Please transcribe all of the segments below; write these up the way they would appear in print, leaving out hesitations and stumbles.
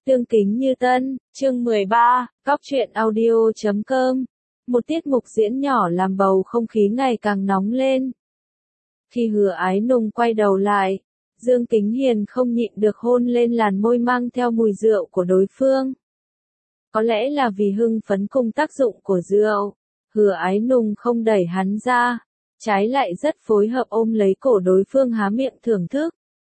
Tương kính như tân, chương 13, góc truyện audio.com. Một tiết mục diễn nhỏ làm bầu không khí ngày càng nóng lên. Khi Hứa Ái Nùng quay đầu lại, Dương Kính Hiền không nhịn được hôn lên làn môi mang theo mùi rượu của đối phương. Có lẽ là vì hưng phấn cùng tác dụng của rượu, Hứa Ái Nùng không đẩy hắn ra, trái lại rất phối hợp ôm lấy cổ đối phương há miệng thưởng thức.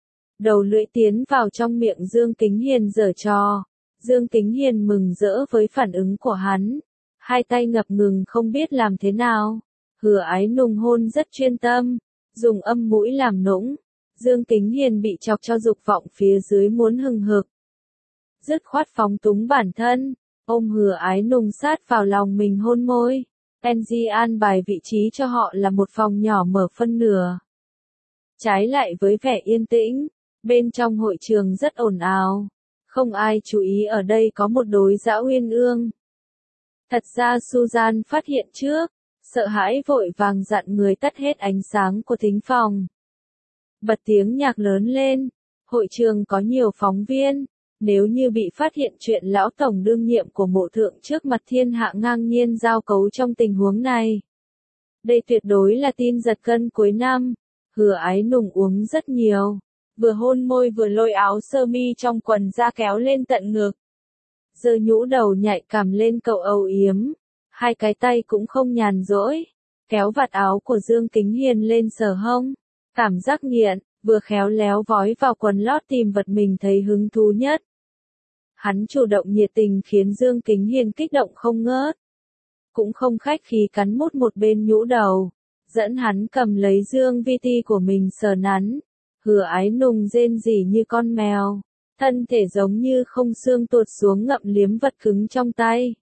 Đầu lưỡi tiến vào trong miệng Dương Kính Hiền giở trò. Dương Kính Hiền mừng rỡ với phản ứng của hắn. Hai tay ngập ngừng không biết làm thế nào. Hứa Ái Nùng hôn rất chuyên tâm, dùng âm mũi làm nũng. Dương Kính Hiền bị chọc cho dục vọng phía dưới muốn hừng hực. Dứt khoát phóng túng bản thân, ôm Hứa Ái Nùng sát vào lòng mình hôn môi. NG an bài vị trí cho họ là một phòng nhỏ mở phân nửa. Trái lại với vẻ yên tĩnh, bên trong hội trường rất ồn ào. Không ai chú ý ở đây có một đối dã uyên ương. Thật ra Susan phát hiện trước, sợ hãi vội vàng dặn người tắt hết ánh sáng của thính phòng. Bật tiếng nhạc lớn lên, hội trường có nhiều phóng viên, nếu như bị phát hiện chuyện lão tổng đương nhiệm của mộ thượng trước mặt thiên hạ ngang nhiên giao cấu trong tình huống này. Đây tuyệt đối là tin giật gân cuối năm. Hứa Ái Nùng uống rất nhiều, vừa hôn môi vừa lôi áo sơ mi trong quần ra kéo lên tận ngực. Giơ nhũ đầu nhạy cảm lên cậu âu yếm, hai cái tay cũng không nhàn rỗi, kéo vạt áo của Dương Kính Hiền lên sờ hông, cảm giác nghiện, vừa khéo léo vói vào quần lót tìm vật mình thấy hứng thú nhất. Hắn chủ động nhiệt tình khiến Dương Kính Hiền kích động không ngớt, cũng không khách khí cắn mút một bên nhũ đầu, dẫn hắn cầm lấy Dương VT của mình sờ nắn. Hứa Ái Nùng rên rỉ như con mèo, thân thể giống như không xương tuột xuống ngậm liếm vật cứng trong tay.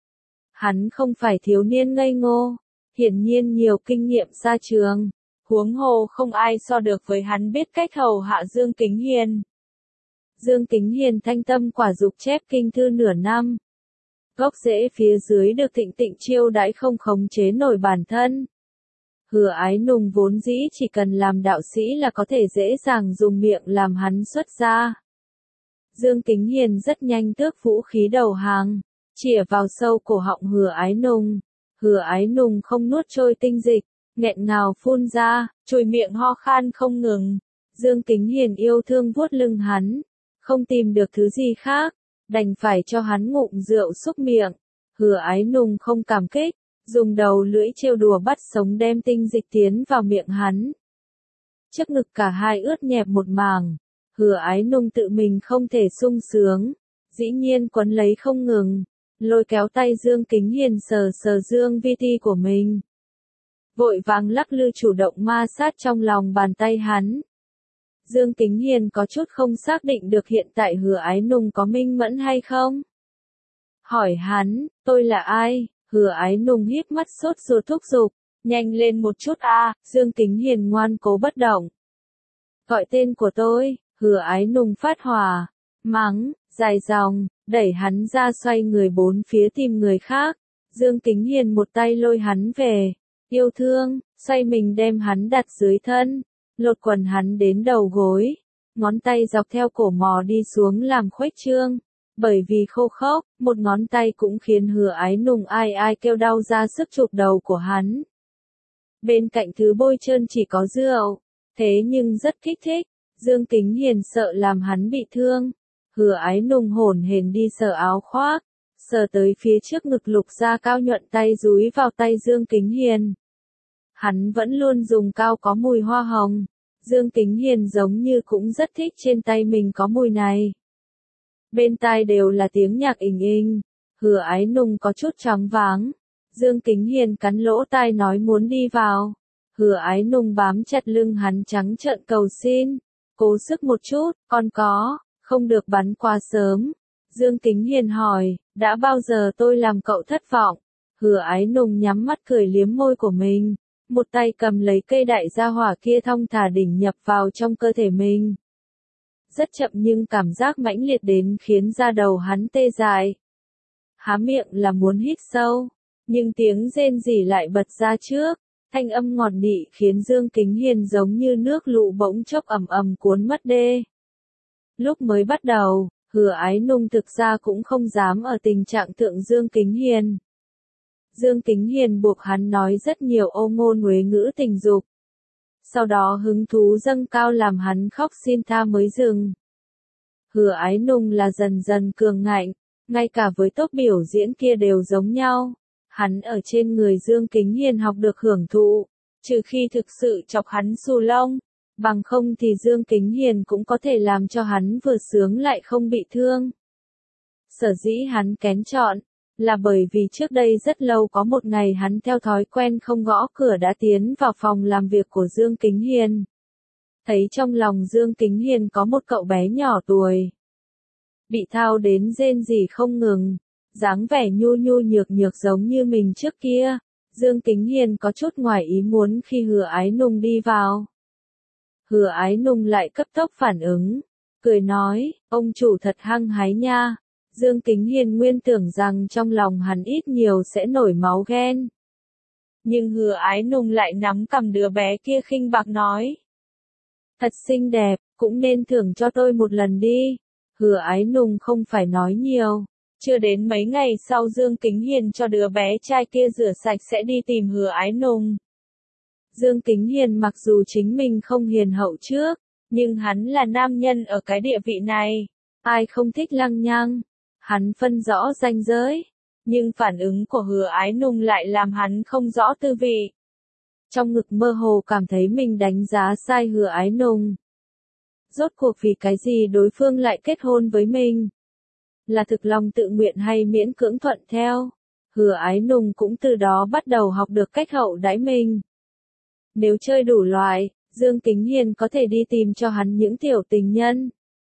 Hắn không phải thiếu niên ngây ngô, hiển nhiên nhiều kinh nghiệm xa trường, huống hồ không ai so được với hắn biết cách hầu hạ Dương Kính Hiền. Dương Kính Hiền thanh tâm quả dục chép kinh thư nửa năm. Gốc rễ phía dưới được Thịnh Tịnh chiêu đãi không khống chế nổi bản thân. Hứa Ái Nùng vốn dĩ chỉ cần làm đạo sĩ là có thể dễ dàng dùng miệng làm hắn xuất gia. Dương Kính Hiền rất nhanh tước vũ khí đầu hàng, chĩa vào sâu cổ họng Hứa Ái Nùng. Hứa Ái Nùng không nuốt trôi tinh dịch, nghẹn ngào phun ra, chùi miệng ho khan không ngừng. Dương Kính Hiền yêu thương vuốt lưng hắn, không tìm được thứ gì khác, đành phải cho hắn ngụm rượu xúc miệng. Hứa Ái Nùng không cảm kích, dùng đầu lưỡi trêu đùa bắt sống đem tinh dịch tiến vào miệng hắn. Trước ngực cả hai ướt nhẹp một mảng, Hứa Ái Nùng tự mình không thể sung sướng, dĩ nhiên quấn lấy không ngừng, lôi kéo tay Dương Kính Hiền sờ sờ Dương VT của mình. Vội vàng lắc lư chủ động ma sát trong lòng bàn tay hắn. Dương Kính Hiền có chút không xác định được hiện tại Hứa Ái Nùng có minh mẫn hay không. Hỏi hắn, tôi là ai? Hứa Ái Nùng híp mắt sốt ruột thúc giục, nhanh lên một chút a. Dương Kính Hiền ngoan cố bất động. Gọi tên của tôi. Hứa Ái Nùng phát hỏa, mắng, dài dòng, đẩy hắn ra xoay người bốn phía tìm người khác. Dương Kính Hiền một tay lôi hắn về, yêu thương, xoay mình đem hắn đặt dưới thân, lột quần hắn đến đầu gối, ngón tay dọc theo cổ mò đi xuống làm khuếch trương. Bởi vì khô khốc, một ngón tay cũng khiến Hứa Ái Nùng ai ai kêu đau ra sức chụp đầu của hắn. Bên cạnh thứ bôi trơn chỉ có rượu, thế nhưng rất kích thích. Dương Kính Hiền sợ làm hắn bị thương. Hứa Ái Nùng hổn hển đi sờ áo khoác, sờ tới phía trước ngực lục da cao nhuận tay dúi vào tay Dương Kính Hiền. Hắn vẫn luôn dùng cao có mùi hoa hồng. Dương Kính Hiền giống như cũng rất thích trên tay mình có mùi này. Bên tai đều là tiếng nhạc inh inh. Hứa Ái Nùng có chút choáng váng. Dương Kính Hiền cắn lỗ tai nói muốn đi vào. Hứa Ái Nùng bám chặt lưng hắn trắng trợn cầu xin. Cố sức một chút, còn có, không được bắn quá sớm. Dương Kính Hiền hỏi, đã bao giờ tôi làm cậu thất vọng? Hứa Ái Nùng nhắm mắt cười liếm môi của mình, một tay cầm lấy cây đại gia hỏa kia thong thả đỉnh nhập vào trong cơ thể mình. Rất chậm nhưng cảm giác mãnh liệt đến khiến da đầu hắn tê dại. Há miệng là muốn hít sâu, nhưng tiếng rên rỉ lại bật ra trước. Thanh âm ngọt nị khiến Dương Kính Hiền giống như nước lũ bỗng chốc ầm ầm cuốn mất đê. Lúc mới bắt đầu, Hứa Ái Nung thực ra cũng không dám ở tình trạng thượng Dương Kính Hiền. Dương Kính Hiền buộc hắn nói rất nhiều ô ngôn uế ngữ tình dục. Sau đó hứng thú dâng cao làm hắn khóc xin tha mới dừng. Hứa Ái Nung là dần dần cường ngạnh, ngay cả với top biểu diễn kia đều giống nhau. Hắn ở trên người Dương Kính Hiền học được hưởng thụ, trừ khi thực sự chọc hắn xù lông, bằng không thì Dương Kính Hiền cũng có thể làm cho hắn vừa sướng lại không bị thương. Sở dĩ hắn kén chọn, là bởi vì trước đây rất lâu có một ngày hắn theo thói quen không gõ cửa đã tiến vào phòng làm việc của Dương Kính Hiền. Thấy trong lòng Dương Kính Hiền có một cậu bé nhỏ tuổi. Bị thao đến rên rỉ không ngừng, dáng vẻ nhu nhu nhược nhược giống như mình trước kia. Dương Kính Hiền có chút ngoài ý muốn khi Hứa Ái Nung đi vào. Hứa Ái Nung lại cấp tốc phản ứng, cười nói, ông chủ thật hăng hái nha. Dương Kính Hiền nguyên tưởng rằng trong lòng hắn ít nhiều sẽ nổi máu ghen. Nhưng Hứa Ái Nung lại nắm cầm đứa bé kia khinh bạc nói. Thật xinh đẹp, cũng nên thưởng cho tôi một lần đi. Hứa Ái Nung không phải nói nhiều. Chưa đến mấy ngày sau Dương Kính Hiền cho đứa bé trai kia rửa sạch sẽ đi tìm Hứa Ái Nung. Dương Kính Hiền mặc dù chính mình không hiền hậu trước, nhưng hắn là nam nhân ở cái địa vị này. Ai không thích lăng nhăng? Hắn phân rõ ranh giới. Nhưng phản ứng của Hứa Ái Nung lại làm hắn không rõ tư vị. Trong ngực mơ hồ cảm thấy mình đánh giá sai Hứa Ái Nung. Rốt cuộc vì cái gì đối phương lại kết hôn với mình? Là thực lòng tự nguyện hay miễn cưỡng thuận theo? Hứa Ái Nung cũng từ đó bắt đầu học được cách hậu đãi mình. Nếu chơi đủ loại, Dương Kính Hiền có thể đi tìm cho hắn những tiểu tình nhân.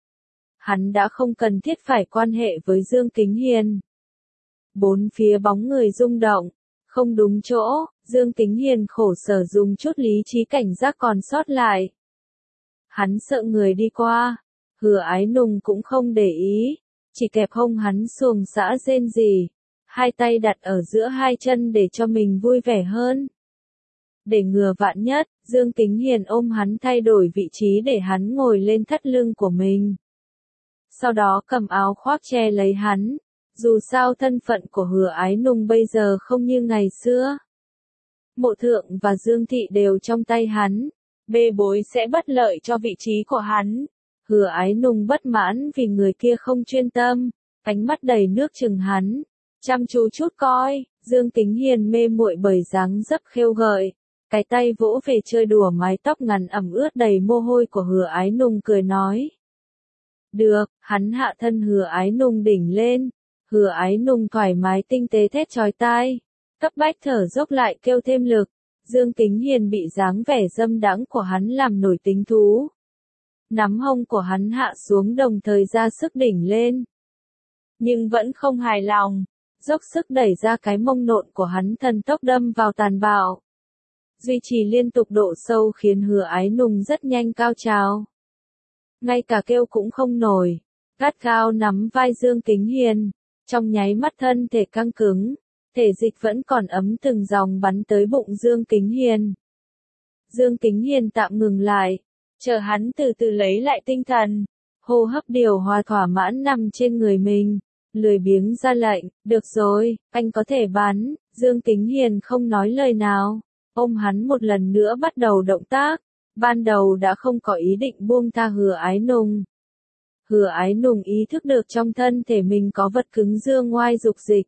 Hắn đã không cần thiết phải quan hệ với Dương Kính Hiền. Bốn phía bóng người rung động, không đúng chỗ, Dương Kính Hiền khổ sở dùng chút lý trí cảnh giác còn sót lại. Hắn sợ người đi qua, Hứa Ái Nung cũng không để ý, chỉ kẹp hông hắn xuồng xã rên rỉ, hai tay đặt ở giữa hai chân để cho mình vui vẻ hơn. Để ngừa vạn nhất, Dương Kính Hiền ôm hắn thay đổi vị trí để hắn ngồi lên thắt lưng của mình. Sau đó cầm áo khoác che lấy hắn, dù sao thân phận của Hứa Ái Nung bây giờ không như ngày xưa. Mộ Thượng và Dương Thị đều trong tay hắn, bê bối sẽ bất lợi cho vị trí của hắn. Hứa Ái Nung bất mãn vì người kia không chuyên tâm, ánh mắt đầy nước chừng hắn, chăm chú chút coi. Dương Kính Hiền mê muội bởi dáng dấp khêu gợi, cái tay vỗ về chơi đùa mái tóc ngắn ẩm ướt đầy mồ hôi của Hứa Ái Nung cười nói. Được, hắn hạ thân Hứa Ái Nung đỉnh lên, Hứa Ái Nung thoải mái tinh tế thét chói tai, cấp bách thở dốc lại kêu thêm lực. Dương Kính Hiền bị dáng vẻ dâm đãng của hắn làm nổi tính thú. Nắm hông của hắn hạ xuống đồng thời ra sức đỉnh lên. Nhưng vẫn không hài lòng, dốc sức đẩy ra cái mông nộn của hắn thần tốc đâm vào tàn bạo. Duy trì liên tục độ sâu khiến Hứa Ái Nung rất nhanh cao trào. Ngay cả kêu cũng không nổi, gắt gao nắm vai Dương Kính Hiền, trong nháy mắt thân thể căng cứng, thể dịch vẫn còn ấm từng dòng bắn tới bụng Dương Kính Hiền. Dương Kính Hiền tạm ngừng lại, chờ hắn từ từ lấy lại tinh thần, hô hấp điều hòa thỏa mãn nằm trên người mình, lười biếng ra lệnh, được rồi, anh có thể bắn. Dương Kính Hiền không nói lời nào, ôm hắn một lần nữa bắt đầu động tác, ban đầu đã không có ý định buông tha Hứa Ái Nung. Hứa Ái Nung ý thức được trong thân thể mình có vật cứng dương ngoai dục dịch.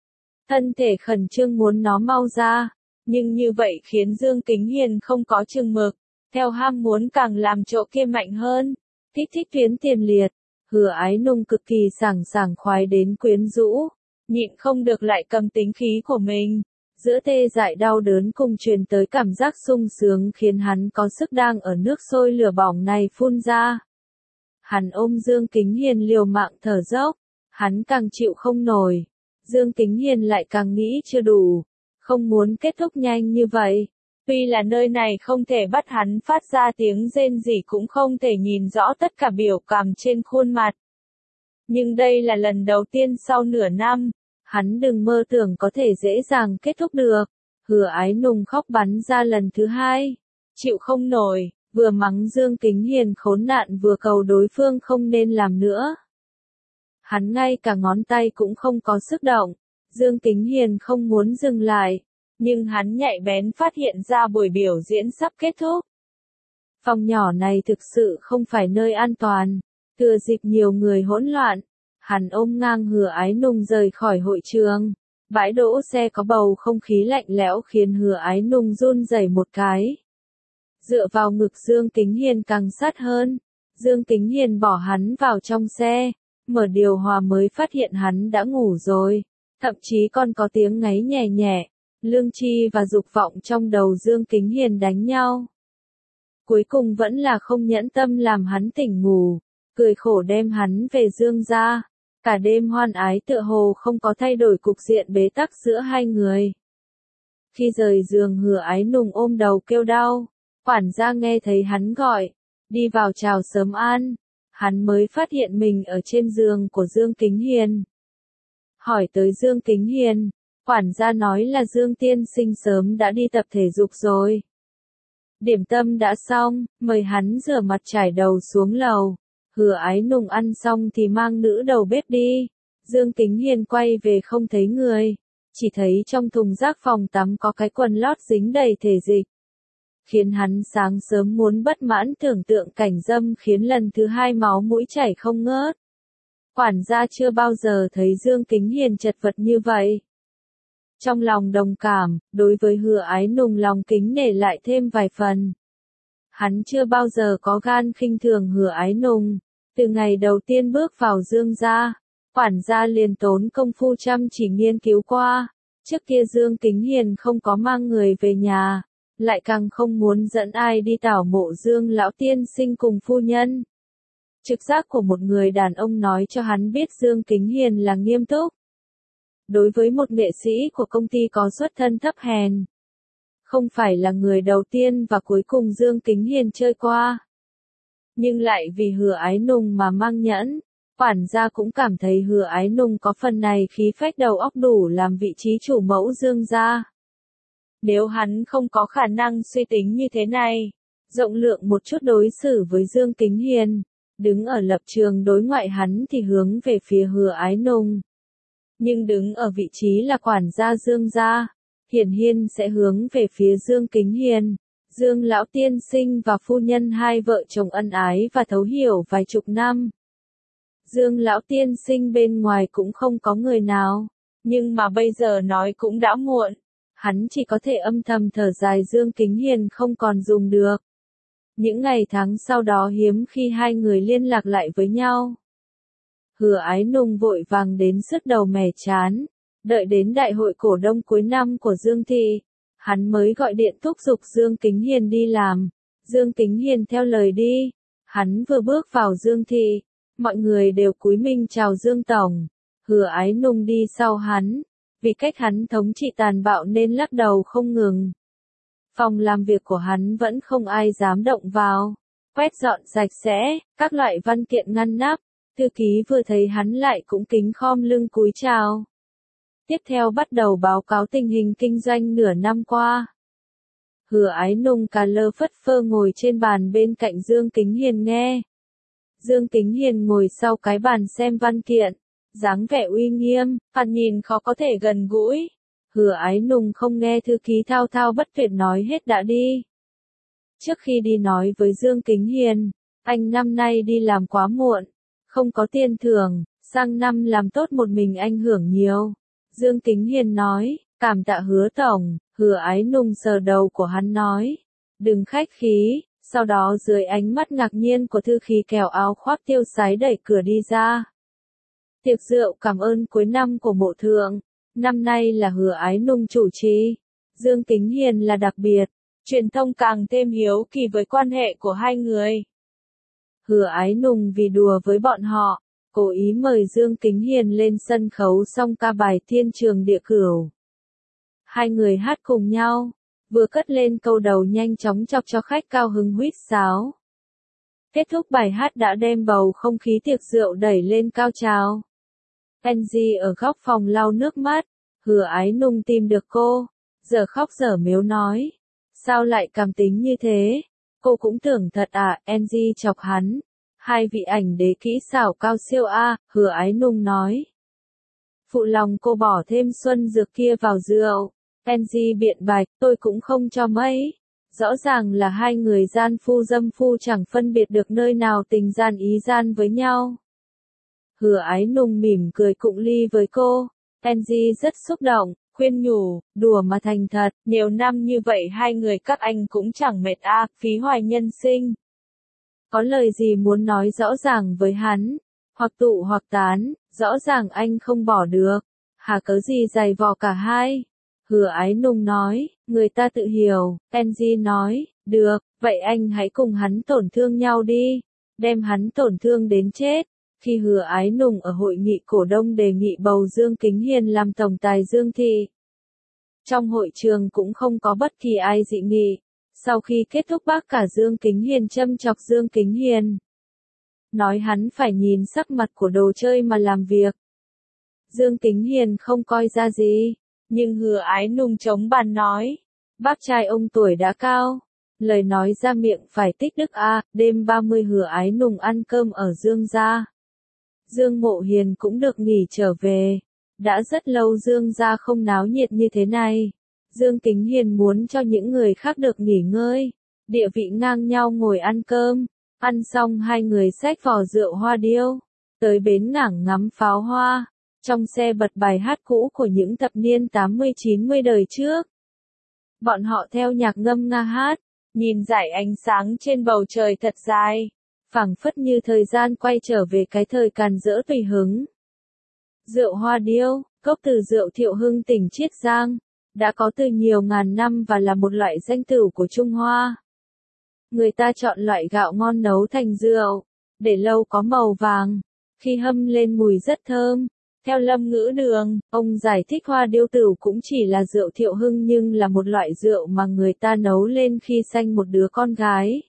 Thân thể khẩn trương muốn nó mau ra, nhưng như vậy khiến Dương Kính Hiền không có chừng mực, theo ham muốn càng làm chỗ kia mạnh hơn, kích thích tuyến tiền liệt. Hứa Ái Nung cực kỳ sảng sảng khoái đến quyến rũ, nhịn không được lại cầm tính khí của mình. Giữa tê dại đau đớn cùng truyền tới cảm giác sung sướng khiến hắn có sức đang ở nước sôi lửa bỏng này phun ra. Hắn ôm Dương Kính Hiền liều mạng thở dốc, hắn càng chịu không nổi. Dương Kính Hiền lại càng nghĩ chưa đủ, không muốn kết thúc nhanh như vậy. Tuy là nơi này không thể bắt hắn phát ra tiếng rên rỉ cũng không thể nhìn rõ tất cả biểu cảm trên khuôn mặt. Nhưng đây là lần đầu tiên sau nửa năm, hắn đừng mơ tưởng có thể dễ dàng kết thúc được. Hứa Ái Nung khóc bắn ra lần thứ hai, chịu không nổi, vừa mắng Dương Kính Hiền khốn nạn vừa cầu đối phương không nên làm nữa. Hắn ngay cả ngón tay cũng không có sức động. Dương Kính Hiền không muốn dừng lại, nhưng hắn nhạy bén phát hiện ra buổi biểu diễn sắp kết thúc. Phòng nhỏ này thực sự không phải nơi an toàn, thừa dịp nhiều người hỗn loạn, hắn ôm ngang Hứa Ái Nung rời khỏi hội trường. Bãi đỗ xe có bầu không khí lạnh lẽo khiến Hứa Ái Nung run rẩy một cái. Dựa vào ngực Dương Kính Hiền càng sát hơn, Dương Kính Hiền bỏ hắn vào trong xe, mở điều hòa mới phát hiện hắn đã ngủ rồi, thậm chí còn có tiếng ngáy nhẹ nhẹ, lương tri và dục vọng trong đầu Dương Kính Hiền đánh nhau. Cuối cùng vẫn là không nhẫn tâm làm hắn tỉnh ngủ, cười khổ đem hắn về Dương gia. Cả đêm hoan ái tựa hồ không có thay đổi cục diện bế tắc giữa hai người. Khi rời giường Hứa Ái Nung ôm đầu kêu đau, quản gia nghe thấy hắn gọi, đi vào chào sớm an, hắn mới phát hiện mình ở trên giường của Dương Kính Hiền. Hỏi tới Dương Kính Hiền, quản gia nói là Dương tiên sinh sớm đã đi tập thể dục rồi. Điểm tâm đã xong, mời hắn rửa mặt trải đầu xuống lầu. Hứa Ái Nung ăn xong thì mang nữ đầu bếp đi. Dương Kính Hiền quay về không thấy người, chỉ thấy trong thùng rác phòng tắm có cái quần lót dính đầy thể dịch. Khiến hắn sáng sớm muốn bất mãn tưởng tượng cảnh dâm khiến lần thứ hai máu mũi chảy không ngớt. Quản gia chưa bao giờ thấy Dương Kính Hiền chật vật như vậy. Trong lòng đồng cảm, đối với Hứa Ái Nung lòng kính nể lại thêm vài phần. Hắn chưa bao giờ có gan khinh thường Hứa Ái Nung. Từ ngày đầu tiên bước vào Dương gia, quản gia liền tốn công phu chăm chỉ nghiên cứu qua. Trước kia Dương Kính Hiền không có mang người về nhà, lại càng không muốn dẫn ai đi tảo mộ Dương lão tiên sinh cùng phu nhân. Trực giác của một người đàn ông nói cho hắn biết Dương Kính Hiền là nghiêm túc. Đối với một nghệ sĩ của công ty có xuất thân thấp hèn, không phải là người đầu tiên và cuối cùng Dương Kính Hiền chơi qua. Nhưng lại vì Hứa Ái Nung mà mang nhẫn, quản gia cũng cảm thấy Hứa Ái Nung có phần này khí phách đầu óc đủ làm vị trí chủ mẫu Dương gia. Nếu hắn không có khả năng suy tính như thế này, rộng lượng một chút đối xử với Dương Kính Hiền, đứng ở lập trường đối ngoại hắn thì hướng về phía Hứa Ái Nung. Nhưng đứng ở vị trí là quản gia Dương gia, hiển nhiên sẽ hướng về phía Dương Kính Hiền. Dương lão tiên sinh và phu nhân hai vợ chồng ân ái và thấu hiểu vài chục năm. Dương lão tiên sinh bên ngoài cũng không có người nào, nhưng mà bây giờ nói cũng đã muộn. Hắn chỉ có thể âm thầm thở dài Dương Kính Hiền không còn dùng được. Những ngày tháng sau đó hiếm khi hai người liên lạc lại với nhau. Hứa Ái Nung vội vàng đến sứt đầu mẻ chán, đợi đến đại hội cổ đông cuối năm của Dương thị, hắn mới gọi điện thúc giục Dương Kính Hiền đi làm. Dương Kính Hiền theo lời đi, hắn vừa bước vào Dương thị, mọi người đều cúi mình chào Dương tổng. Hứa Ái Nung đi sau hắn, vì cách hắn thống trị tàn bạo nên lắc đầu không ngừng. Phòng làm việc của hắn vẫn không ai dám động vào, quét dọn sạch sẽ, các loại văn kiện ngăn nắp. Thư ký vừa thấy hắn lại cũng kính khom lưng cúi chào. Tiếp theo bắt đầu báo cáo tình hình kinh doanh nửa năm qua. Hứa Ái Nung cà lơ phất phơ ngồi trên bàn bên cạnh Dương Kính Hiền nghe. Dương Kính Hiền ngồi sau cái bàn xem văn kiện, dáng vẻ uy nghiêm, thoạt nhìn khó có thể gần gũi. Hứa Ái Nung không nghe thư ký thao thao bất tuyệt nói hết đã đi. Trước khi đi nói với Dương Kính Hiền, anh năm nay đi làm quá muộn, không có tiền thưởng, sang năm làm tốt một mình anh hưởng nhiều. Dương Kính Hiền nói, cảm tạ Hứa tổng. Hứa Ái Nung sờ đầu của hắn nói, đừng khách khí. Sau đó dưới ánh mắt ngạc nhiên của thư ký kéo áo khoác tiêu sái đẩy cửa đi ra. Tiệc rượu cảm ơn cuối năm của mộ thượng, năm nay là Hứa Ái Nung chủ trì. Dương Kính Hiền là đặc biệt, truyền thông càng thêm hiếu kỳ với quan hệ của hai người. Hứa Ái Nung vì đùa với bọn họ, cố ý mời Dương Kính Hiền lên sân khấu xong ca bài Thiên Trường Địa Cửu. Hai người hát cùng nhau, vừa cất lên câu đầu nhanh chóng chọc cho khách cao hứng huýt sáo. Kết thúc bài hát đã đem bầu không khí tiệc rượu đẩy lên cao trào. Angie ở góc phòng lau nước mắt, Hứa Ái Nung tìm được cô, giờ khóc giờ mếu nói. Sao lại cảm tính như thế? Cô cũng tưởng thật à, Angie chọc hắn. Hai vị ảnh đế kỹ xảo cao siêu a, Hứa Ái Nung nói. Phụ lòng cô bỏ thêm xuân dược kia vào rượu. Kenji biện bạch, tôi cũng không cho mấy. Rõ ràng là hai người gian phu dâm phu chẳng phân biệt được nơi nào tình gian ý gian với nhau. Hứa Ái Nung mỉm cười cụng ly với cô. Kenji rất xúc động, khuyên nhủ, đùa mà thành thật, nhiều năm như vậy hai người các anh cũng chẳng mệt a, phí hoài nhân sinh. Có lời gì muốn nói rõ ràng với hắn, hoặc tụ hoặc tán, rõ ràng anh không bỏ được. Hà cớ gì giày vò cả hai? Hứa Ái Nung nói, người ta tự hiểu. Kenji nói, được, vậy anh hãy cùng hắn tổn thương nhau đi, đem hắn tổn thương đến chết. Khi Hứa Ái Nung ở hội nghị cổ đông đề nghị bầu Dương Kính Hiền làm tổng tài Dương Thị, trong hội trường cũng không có bất kỳ ai dị nghị. Sau khi kết thúc bác cả Dương Kính Hiền châm chọc Dương Kính Hiền, nói hắn phải nhìn sắc mặt của đồ chơi mà làm việc. Dương Kính Hiền không coi ra gì, nhưng Hứa Ái Nung chống bàn nói, bác trai ông tuổi đã cao, lời nói ra miệng phải tích đức a. Đêm 30 Hứa Ái Nung ăn cơm ở Dương gia. Dương Mộ Hiền cũng được nghỉ trở về. Đã rất lâu Dương gia không náo nhiệt như thế này. Dương Kính Hiền muốn cho những người khác được nghỉ ngơi, địa vị ngang nhau ngồi ăn cơm. Ăn xong hai người xách vò rượu hoa điêu, tới bến Ngảng ngắm pháo hoa. Trong xe bật bài hát cũ của những thập niên 80-90 đời trước. Bọn họ theo nhạc ngâm nga hát, nhìn dải ánh sáng trên bầu trời thật dài, phảng phất như thời gian quay trở về cái thời càn rỡ tùy hứng. Rượu hoa điêu, cốc từ rượu Thiệu Hưng tỉnh Chiết Giang, đã có từ nhiều ngàn năm và là một loại danh tửu của Trung Hoa. Người ta chọn loại gạo ngon nấu thành rượu, để lâu có màu vàng, khi hâm lên mùi rất thơm. Theo Lâm Ngữ Đường, ông giải thích hoa điêu tửu cũng chỉ là rượu Thiệu Hưng nhưng là một loại rượu mà người ta nấu lên khi sanh một đứa con gái.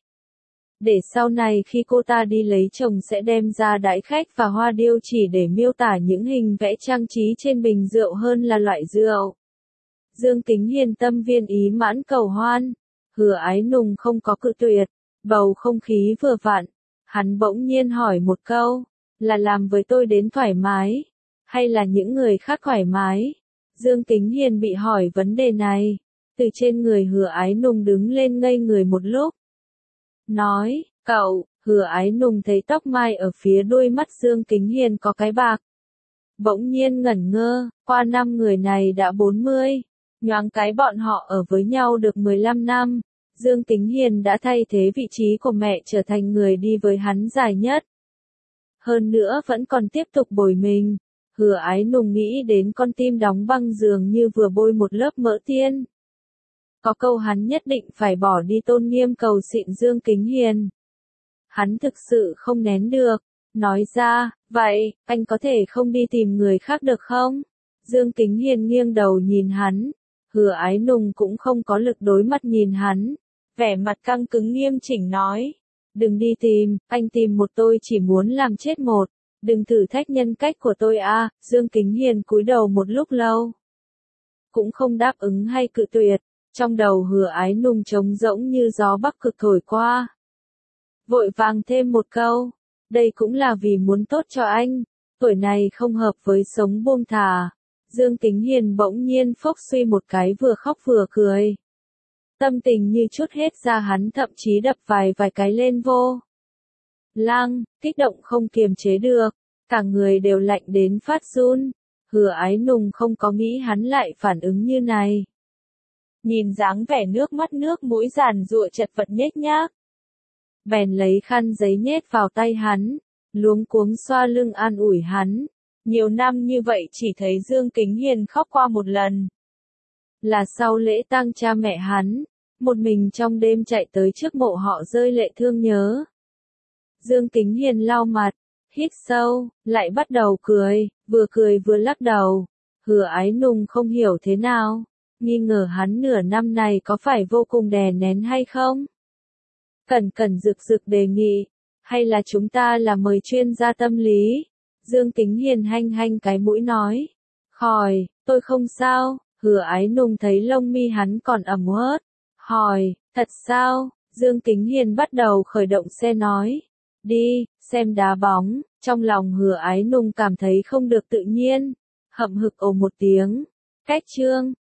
Để sau này khi cô ta đi lấy chồng sẽ đem ra đãi khách, và hoa điêu chỉ để miêu tả những hình vẽ trang trí trên bình rượu hơn là loại rượu. Dương Kính Hiền tâm viên ý mãn cầu hoan. Hứa Ái Nung không có cự tuyệt. Bầu không khí vừa vặn. Hắn bỗng nhiên hỏi một câu, là làm với tôi đến thoải mái, hay là những người khác thoải mái? Dương Kính Hiền bị hỏi vấn đề này. Từ trên người Hứa Ái Nung đứng lên ngây người một lúc. Nói, cậu. Hứa Ái Nung thấy tóc mai ở phía đuôi mắt Dương Kính Hiền có cái bạc. Bỗng nhiên ngẩn ngơ, qua năm người này đã 40. Nhoáng cái bọn họ ở với nhau được 15 năm. Dương Kính Hiền đã thay thế vị trí của mẹ trở thành người đi với hắn dài nhất. Hơn nữa vẫn còn tiếp tục bồi mình. Hứa Ái Nung nghĩ đến con tim đóng băng dường như vừa bôi một lớp mỡ tiên. Có câu hắn nhất định phải bỏ đi tôn nghiêm cầu xịn Dương Kính Hiền. Hắn thực sự không nén được, nói ra, vậy, anh có thể không đi tìm người khác được không? Dương Kính Hiền nghiêng đầu nhìn hắn. Hứa Ái Nung cũng không có lực đối mặt nhìn hắn. Vẻ mặt căng cứng nghiêm chỉnh nói. Đừng đi tìm, anh tìm một tôi chỉ muốn làm chết một. Đừng thử thách nhân cách của tôi a. Dương Kính Hiền cúi đầu một lúc lâu. Cũng không đáp ứng hay cự tuyệt. Trong đầu Hứa Ái Nung trống rỗng như gió bắc cực thổi qua. Vội vàng thêm một câu. Đây cũng là vì muốn tốt cho anh. Tuổi này không hợp với sống buông thả. Dương Kính Hiền bỗng nhiên phốc suy một cái, vừa khóc vừa cười. Tâm tình như chút hết ra, hắn thậm chí đập vài cái lên vô lăng, kích động không kiềm chế được, cả người đều lạnh đến phát run. Hứa Ái Nung không có nghĩ hắn lại phản ứng như này. Nhìn dáng vẻ nước mắt nước mũi giàn giụa chật vật nhếch nhác, bèn lấy khăn giấy nhét vào tay hắn, luống cuống xoa lưng an ủi hắn. Nhiều năm như vậy chỉ thấy Dương Kính Hiền khóc qua một lần. Là sau lễ tang cha mẹ hắn, một mình trong đêm chạy tới trước mộ họ rơi lệ thương nhớ. Dương Kính Hiền lau mặt, hít sâu, lại bắt đầu cười vừa lắc đầu. Hứa Ái Nung không hiểu thế nào, nghi ngờ hắn nửa năm này có phải vô cùng đè nén hay không? Cẩn rực đề nghị, hay là chúng ta là mời chuyên gia tâm lý? Dương Kính Hiền hanh cái mũi nói. Khỏi, tôi không sao. Hứa Ái Nung thấy lông mi hắn còn ẩm ướt. Hỏi, thật sao? Dương Kính Hiền bắt đầu khởi động xe nói. Đi, xem đá bóng, trong lòng Hứa Ái Nung cảm thấy không được tự nhiên, hậm hực ồ một tiếng. Cách chương